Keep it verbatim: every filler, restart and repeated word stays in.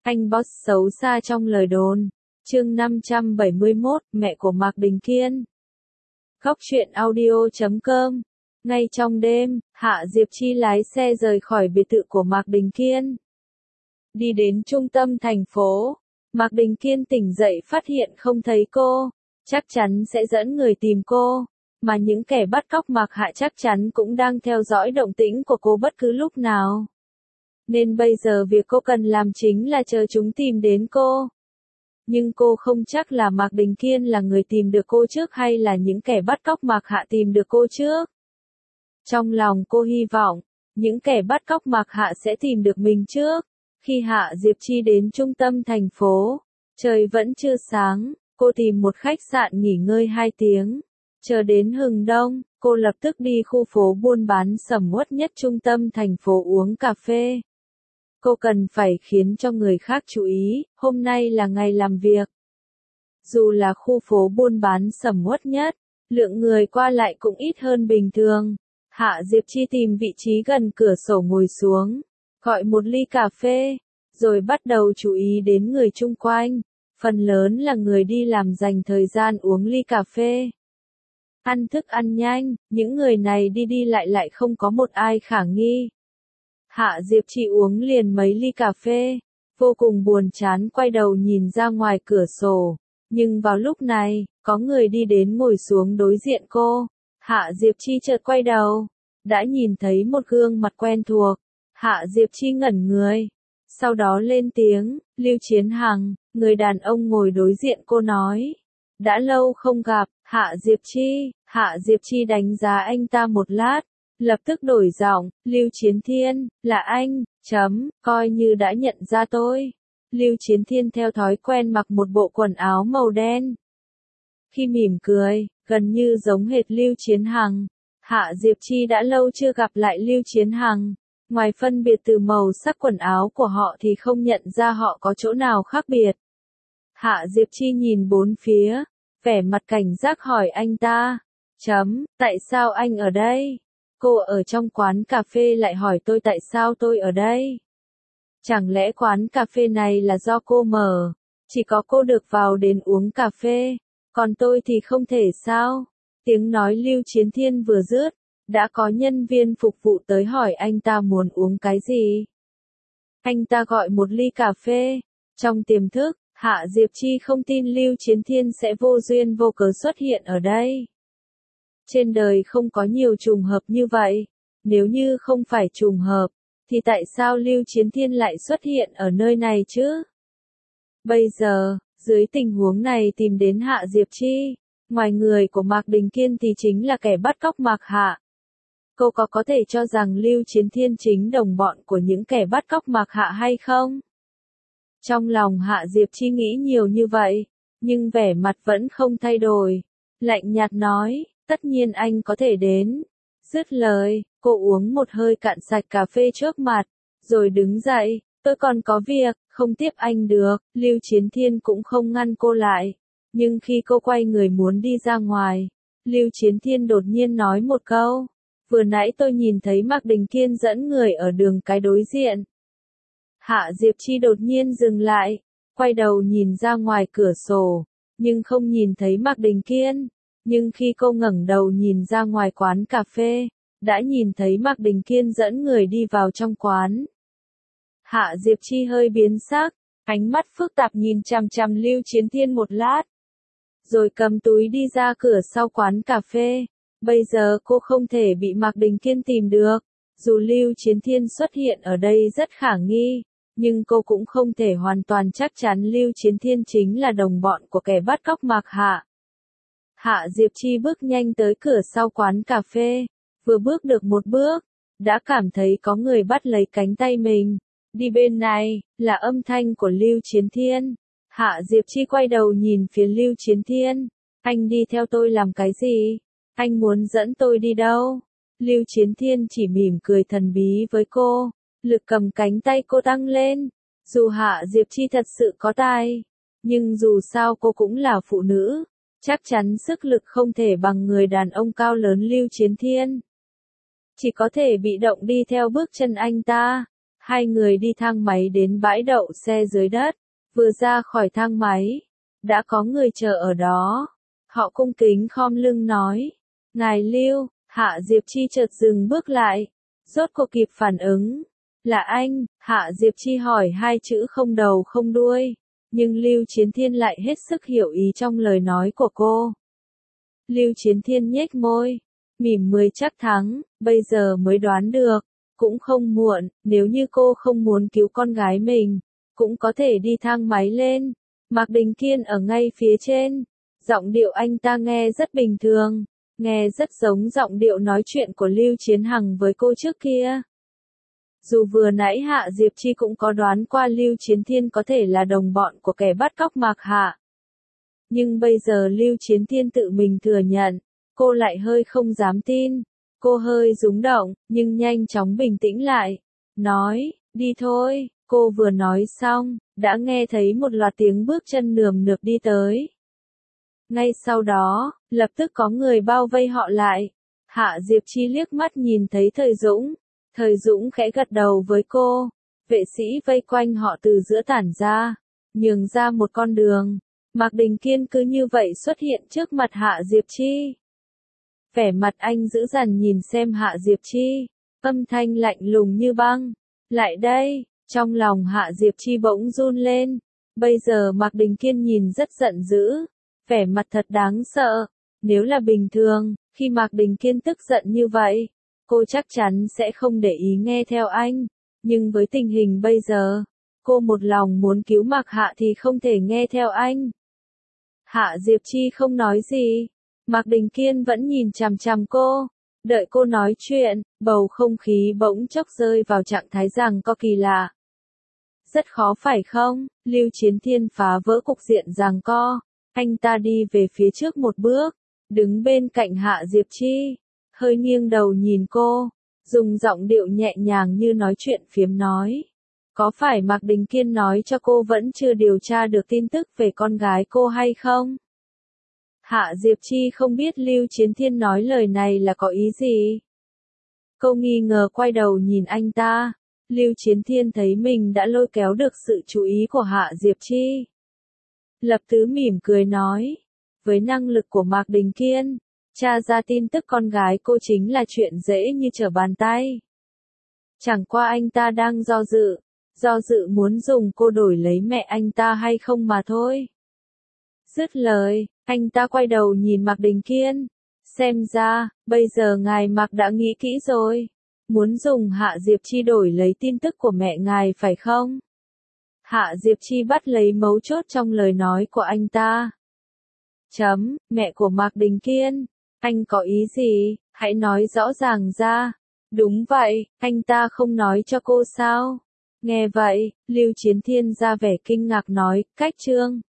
Anh boss xấu xa trong lời đồn. Chương năm trăm bảy mươi mốt, mẹ của Mạc Đình Kiên. Góc truyện audio chấm com. Ngay trong đêm, Hạ Diệp Chi lái xe rời khỏi biệt thự của Mạc Đình Kiên. Đi đến trung tâm thành phố, Mạc Đình Kiên tỉnh dậy phát hiện không thấy cô, chắc chắn sẽ dẫn người tìm cô, mà những kẻ bắt cóc Mạc Hạ chắc chắn cũng đang theo dõi động tĩnh của cô bất cứ lúc nào. Nên bây giờ việc cô cần làm chính là chờ chúng tìm đến cô. Nhưng cô không chắc là Mạc Đình Kiên là người tìm được cô trước hay là những kẻ bắt cóc Mạc Hạ tìm được cô trước. Trong lòng cô hy vọng, những kẻ bắt cóc Mạc Hạ sẽ tìm được mình trước. Khi Hạ Diệp Chi đến trung tâm thành phố, trời vẫn chưa sáng, cô tìm một khách sạn nghỉ ngơi hai tiếng. Chờ đến hừng đông, cô lập tức đi khu phố buôn bán sầm uất nhất trung tâm thành phố uống cà phê. Cô cần phải khiến cho người khác chú ý, hôm nay là ngày làm việc. Dù là khu phố buôn bán sầm uất nhất, lượng người qua lại cũng ít hơn bình thường. Hạ Diệp Chi tìm vị trí gần cửa sổ ngồi xuống, gọi một ly cà phê, rồi bắt đầu chú ý đến người chung quanh. Phần lớn là người đi làm dành thời gian uống ly cà phê. Ăn thức ăn nhanh, những người này đi đi lại lại không có một ai khả nghi. Hạ Diệp Chi uống liền mấy ly cà phê, vô cùng buồn chán quay đầu nhìn ra ngoài cửa sổ. Nhưng vào lúc này, có người đi đến ngồi xuống đối diện cô. Hạ Diệp Chi chợt quay đầu, đã nhìn thấy một gương mặt quen thuộc. Hạ Diệp Chi ngẩn người, sau đó lên tiếng, Lưu Chiến Hằng, người đàn ông ngồi đối diện cô nói. Đã lâu không gặp, Hạ Diệp Chi, Hạ Diệp Chi đánh giá anh ta một lát, lập tức đổi giọng, Lưu Chiến Thiên, là anh, chấm, coi như đã nhận ra tôi. Lưu Chiến Thiên theo thói quen mặc một bộ quần áo màu đen. Khi mỉm cười, gần như giống hệt Lưu Chiến Hằng. Hạ Diệp Chi đã lâu chưa gặp lại Lưu Chiến Hằng. Ngoài phân biệt từ màu sắc quần áo của họ thì không nhận ra họ có chỗ nào khác biệt. Hạ Diệp Chi nhìn bốn phía, vẻ mặt cảnh giác hỏi anh ta. Chấm, tại sao anh ở đây? Cô ở trong quán cà phê lại hỏi tôi tại sao tôi ở đây? Chẳng lẽ quán cà phê này là do cô mở? Chỉ có cô được vào đến uống cà phê, còn tôi thì không thể sao? Tiếng nói Lưu Chiến Thiên vừa dứt, đã có nhân viên phục vụ tới hỏi anh ta muốn uống cái gì. Anh ta gọi một ly cà phê. Trong tiềm thức, Hạ Diệp Chi không tin Lưu Chiến Thiên sẽ vô duyên vô cớ xuất hiện ở đây. Trên đời không có nhiều trùng hợp như vậy. Nếu như không phải trùng hợp, thì tại sao Lưu Chiến Thiên lại xuất hiện ở nơi này chứ? Bây giờ, dưới tình huống này tìm đến Hạ Diệp Chi, ngoài người của Mạc Đình Kiên thì chính là kẻ bắt cóc Mạc Hạ. Cô có có thể cho rằng Lưu Chiến Thiên chính đồng bọn của những kẻ bắt cóc Mạc Hạ hay không? Trong lòng Hạ Diệp Chi nghĩ nhiều như vậy, nhưng vẻ mặt vẫn không thay đổi. Lạnh nhạt nói, tất nhiên anh có thể đến. Dứt lời, cô uống một hơi cạn sạch cà phê trước mặt, rồi đứng dậy, tôi còn có việc, không tiếp anh được. Lưu Chiến Thiên cũng không ngăn cô lại, nhưng khi cô quay người muốn đi ra ngoài, Lưu Chiến Thiên đột nhiên nói một câu, vừa nãy tôi nhìn thấy Mạc Đình Kiên dẫn người ở đường cái đối diện. Hạ Diệp Chi đột nhiên dừng lại, quay đầu nhìn ra ngoài cửa sổ, nhưng không nhìn thấy Mạc Đình Kiên. Nhưng khi cô ngẩng đầu nhìn ra ngoài quán cà phê, đã nhìn thấy Mạc Đình Kiên dẫn người đi vào trong quán. Hạ Diệp Chi hơi biến sắc, ánh mắt phức tạp nhìn chằm chằm Lưu Chiến Thiên một lát, rồi cầm túi đi ra cửa sau quán cà phê. Bây giờ cô không thể bị Mạc Đình Kiên tìm được, dù Lưu Chiến Thiên xuất hiện ở đây rất khả nghi, nhưng cô cũng không thể hoàn toàn chắc chắn Lưu Chiến Thiên chính là đồng bọn của kẻ bắt cóc Mạc Hạ. Hạ Diệp Chi bước nhanh tới cửa sau quán cà phê, vừa bước được một bước, đã cảm thấy có người bắt lấy cánh tay mình. Đi bên này, là âm thanh của Lưu Chiến Thiên. Hạ Diệp Chi quay đầu nhìn phía Lưu Chiến Thiên. Anh đi theo tôi làm cái gì? Anh muốn dẫn tôi đi đâu? Lưu Chiến Thiên chỉ mỉm cười thần bí với cô, lực cầm cánh tay cô tăng lên. Dù Hạ Diệp Chi thật sự có tài, nhưng dù sao cô cũng là phụ nữ. Chắc chắn sức lực không thể bằng người đàn ông cao lớn Lưu Chiến Thiên. Chỉ có thể bị động đi theo bước chân anh ta. Hai người đi thang máy đến bãi đậu xe dưới đất, vừa ra khỏi thang máy, đã có người chờ ở đó. Họ cung kính khom lưng nói, ngài Lưu. Hạ Diệp Chi chợt dừng bước lại, rốt cuộc kịp phản ứng. Là anh, Hạ Diệp Chi hỏi hai chữ không đầu không đuôi, nhưng Lưu Chiến Thiên lại hết sức hiểu ý trong lời nói của cô. Lưu Chiến Thiên nhếch môi, mỉm mười chắc thắng, bây giờ mới đoán được, cũng không muộn, nếu như cô không muốn cứu con gái mình, cũng có thể đi thang máy lên. Mạc Đình Kiên ở ngay phía trên, giọng điệu anh ta nghe rất bình thường, nghe rất giống giọng điệu nói chuyện của Lưu Chiến Hằng với cô trước kia. Dù vừa nãy Hạ Diệp Chi cũng có đoán qua Lưu Chiến Thiên có thể là đồng bọn của kẻ bắt cóc Mạc Hạ. Nhưng bây giờ Lưu Chiến Thiên tự mình thừa nhận, cô lại hơi không dám tin. Cô hơi rúng động, nhưng nhanh chóng bình tĩnh lại. Nói, đi thôi, cô vừa nói xong, đã nghe thấy một loạt tiếng bước chân nườm nượp đi tới. Ngay sau đó, lập tức có người bao vây họ lại. Hạ Diệp Chi liếc mắt nhìn thấy Thời Dũng. Thời Dũng khẽ gật đầu với cô. Vệ sĩ vây quanh họ từ giữa tản ra, nhường ra một con đường. Mạc Đình Kiên cứ như vậy xuất hiện trước mặt Hạ Diệp Chi. Vẻ mặt anh dữ dằn nhìn xem Hạ Diệp Chi, âm thanh lạnh lùng như băng. Lại đây, trong lòng Hạ Diệp Chi bỗng run lên. Bây giờ Mạc Đình Kiên nhìn rất giận dữ, vẻ mặt thật đáng sợ. Nếu là bình thường, khi Mạc Đình Kiên tức giận như vậy, cô chắc chắn sẽ không để ý nghe theo anh. Nhưng với tình hình bây giờ, cô một lòng muốn cứu Mạc Hạ thì không thể nghe theo anh. Hạ Diệp Chi không nói gì. Mạc Đình Kiên vẫn nhìn chằm chằm cô, đợi cô nói chuyện, bầu không khí bỗng chốc rơi vào trạng thái giằng co kỳ lạ. Rất khó phải không? Lưu Chiến Thiên phá vỡ cục diện giằng co, anh ta đi về phía trước một bước, đứng bên cạnh Hạ Diệp Chi, hơi nghiêng đầu nhìn cô, dùng giọng điệu nhẹ nhàng như nói chuyện phiếm nói. Có phải Mạc Đình Kiên nói cho cô vẫn chưa điều tra được tin tức về con gái cô hay không? Hạ Diệp Chi không biết Lưu Chiến Thiên nói lời này là có ý gì. Cô nghi ngờ quay đầu nhìn anh ta. Lưu Chiến Thiên thấy mình đã lôi kéo được sự chú ý của Hạ Diệp Chi. Lập tức mỉm cười nói. Với năng lực của Mạc Đình Kiên, tra ra tin tức con gái cô chính là chuyện dễ như trở bàn tay. Chẳng qua anh ta đang do dự, do dự muốn dùng cô đổi lấy mẹ anh ta hay không mà thôi. Dứt lời, anh ta quay đầu nhìn Mạc Đình Kiên. Xem ra, bây giờ ngài Mạc đã nghĩ kỹ rồi. Muốn dùng Hạ Diệp Chi đổi lấy tin tức của mẹ ngài phải không? Hạ Diệp Chi bắt lấy mấu chốt trong lời nói của anh ta. Chấm, mẹ của Mạc Đình Kiên. Anh có ý gì? Hãy nói rõ ràng ra. Đúng vậy, anh ta không nói cho cô sao? Nghe vậy, Lưu Chiến Thiên ra vẻ kinh ngạc nói, cách trương.